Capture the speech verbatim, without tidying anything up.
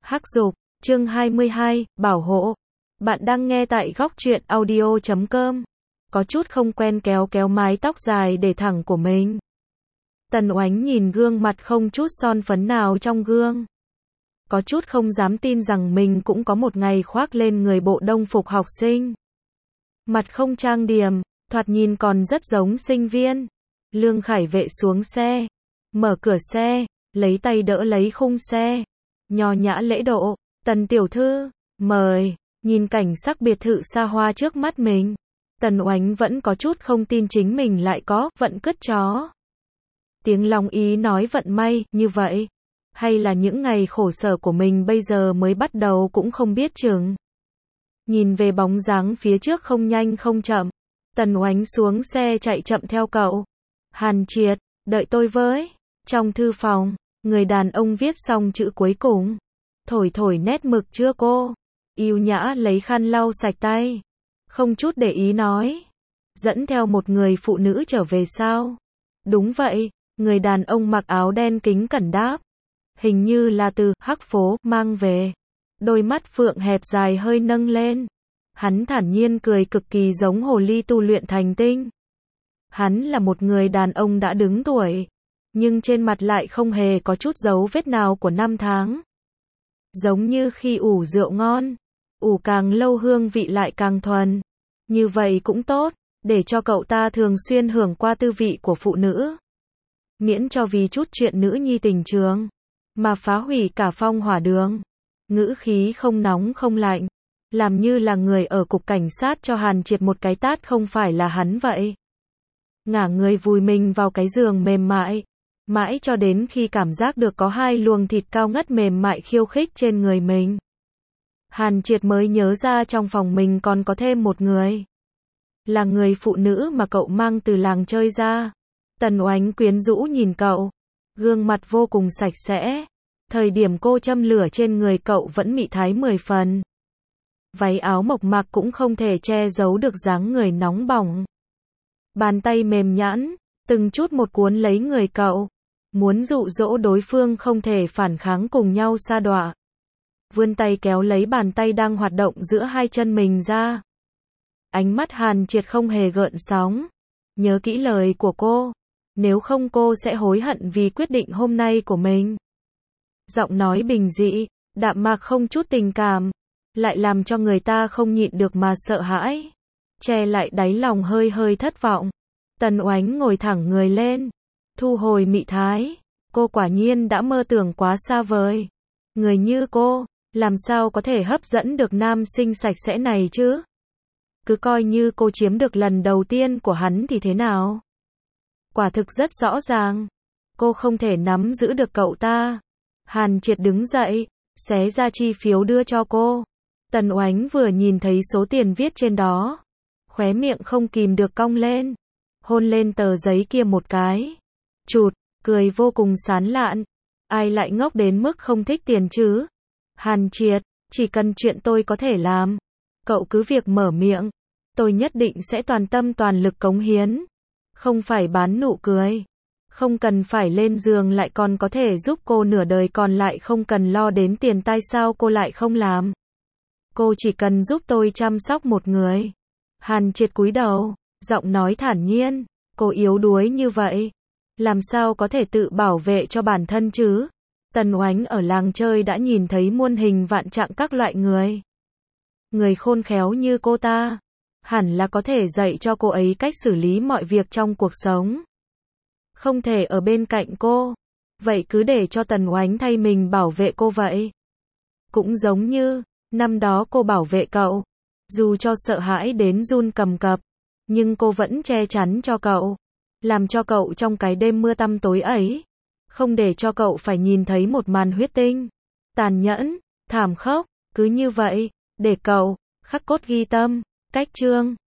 Hắc Dục, chương hai mươi hai, bảo hộ. Bạn đang nghe tại góc truyện audio chấm com. Có chút không quen kéo kéo mái tóc dài để thẳng của mình. Tần Oánh nhìn gương mặt không chút son phấn nào trong gương. Có chút không dám tin rằng mình cũng có một ngày khoác lên người bộ đông phục học sinh. Mặt không trang điểm, thoạt nhìn còn rất giống sinh viên. Lương Khải Vệ xuống xe, mở cửa xe, lấy tay đỡ lấy khung xe. Nho nhã lễ độ, Tần tiểu thư, mời, nhìn cảnh sắc biệt thự xa hoa trước mắt mình. Tần Oánh vẫn có chút không tin chính mình lại có vận cứt chó. Tiếng lòng ý nói vận may, như vậy. Hay là những ngày khổ sở của mình bây giờ mới bắt đầu cũng không biết chừng. Nhìn về bóng dáng phía trước không nhanh không chậm. Tần Oánh xuống xe chạy chậm theo cậu. Hàn Triệt, đợi tôi với. Trong thư phòng, người đàn ông viết xong chữ cuối cùng. Thổi thổi nét mực chưa cô? Yêu nhã lấy khăn lau sạch tay. Không chút để ý nói. Dẫn theo một người phụ nữ trở về sao? Đúng vậy, người đàn ông mặc áo đen kính cẩn đáp. Hình như là từ Hắc phố mang về. Đôi mắt phượng hẹp dài hơi nâng lên. Hắn thản nhiên cười cực kỳ giống hồ ly tu luyện thành tinh. Hắn là một người đàn ông đã đứng tuổi, nhưng trên mặt lại không hề có chút dấu vết nào của năm tháng. Giống như khi ủ rượu ngon, ủ càng lâu hương vị lại càng thuần. Như vậy cũng tốt, để cho cậu ta thường xuyên hưởng qua tư vị của phụ nữ. Miễn cho vì chút chuyện nữ nhi tình trường, mà phá hủy cả phong hỏa đường. Ngữ khí không nóng không lạnh, làm như là người ở cục cảnh sát cho Hàn Triệt một cái tát không phải là hắn vậy. Ngả người vùi mình vào cái giường mềm mại, mãi cho đến khi cảm giác được có hai luồng thịt cao ngất mềm mại khiêu khích trên người mình. Hàn Triệt mới nhớ ra trong phòng mình còn có thêm một người. Là người phụ nữ mà cậu mang từ làng chơi ra. Tần Oánh quyến rũ nhìn cậu, gương mặt vô cùng sạch sẽ. Thời điểm cô châm lửa trên người cậu vẫn mị thái mười phần. Váy áo mộc mạc cũng không thể che giấu được dáng người nóng bỏng. Bàn tay mềm nhẵn, từng chút một cuốn lấy người cậu. Muốn dụ dỗ đối phương không thể phản kháng cùng nhau sa đọa. Vươn tay kéo lấy bàn tay đang hoạt động giữa hai chân mình ra. Ánh mắt Hàn Triệt không hề gợn sóng. Nhớ kỹ lời của cô. Nếu không cô sẽ hối hận vì quyết định hôm nay của mình. Giọng nói bình dị, đạm mạc không chút tình cảm. Lại làm cho người ta không nhịn được mà sợ hãi. Che lại đáy lòng hơi hơi thất vọng. Tần Oánh ngồi thẳng người lên. Thu hồi mị thái. Cô quả nhiên đã mơ tưởng quá xa vời. Người như cô, làm sao có thể hấp dẫn được nam sinh sạch sẽ này chứ? Cứ coi như cô chiếm được lần đầu tiên của hắn thì thế nào? Quả thực rất rõ ràng. Cô không thể nắm giữ được cậu ta. Hàn Triệt đứng dậy, xé ra chi phiếu đưa cho cô. Tần Oánh vừa nhìn thấy số tiền viết trên đó. Khóe miệng không kìm được cong lên. Hôn lên tờ giấy kia một cái. Chụt, cười vô cùng sán lạn. Ai lại ngốc đến mức không thích tiền chứ? Hàn Triệt, chỉ cần chuyện tôi có thể làm. Cậu cứ việc mở miệng. Tôi nhất định sẽ toàn tâm toàn lực cống hiến. Không phải bán nụ cười. Không cần phải lên giường lại còn có thể giúp cô nửa đời còn lại không cần lo đến tiền tai sao cô lại không làm. Cô chỉ cần giúp tôi chăm sóc một người. Hàn Triệt cúi đầu, giọng nói thản nhiên. Cô yếu đuối như vậy. Làm sao có thể tự bảo vệ cho bản thân chứ? Tần Oánh ở làng chơi đã nhìn thấy muôn hình vạn trạng các loại người. Người khôn khéo như cô ta. Hẳn là có thể dạy cho cô ấy cách xử lý mọi việc trong cuộc sống. Không thể ở bên cạnh cô. Vậy cứ để cho Tần Oánh thay mình bảo vệ cô vậy. Cũng giống như năm đó cô bảo vệ cậu. Dù cho sợ hãi đến run cầm cập. Nhưng cô vẫn che chắn cho cậu. Làm cho cậu trong cái đêm mưa tăm tối ấy. Không để cho cậu phải nhìn thấy một màn huyết tinh. Tàn nhẫn, thảm khốc. Cứ như vậy, để cậu khắc cốt ghi tâm. Cách chương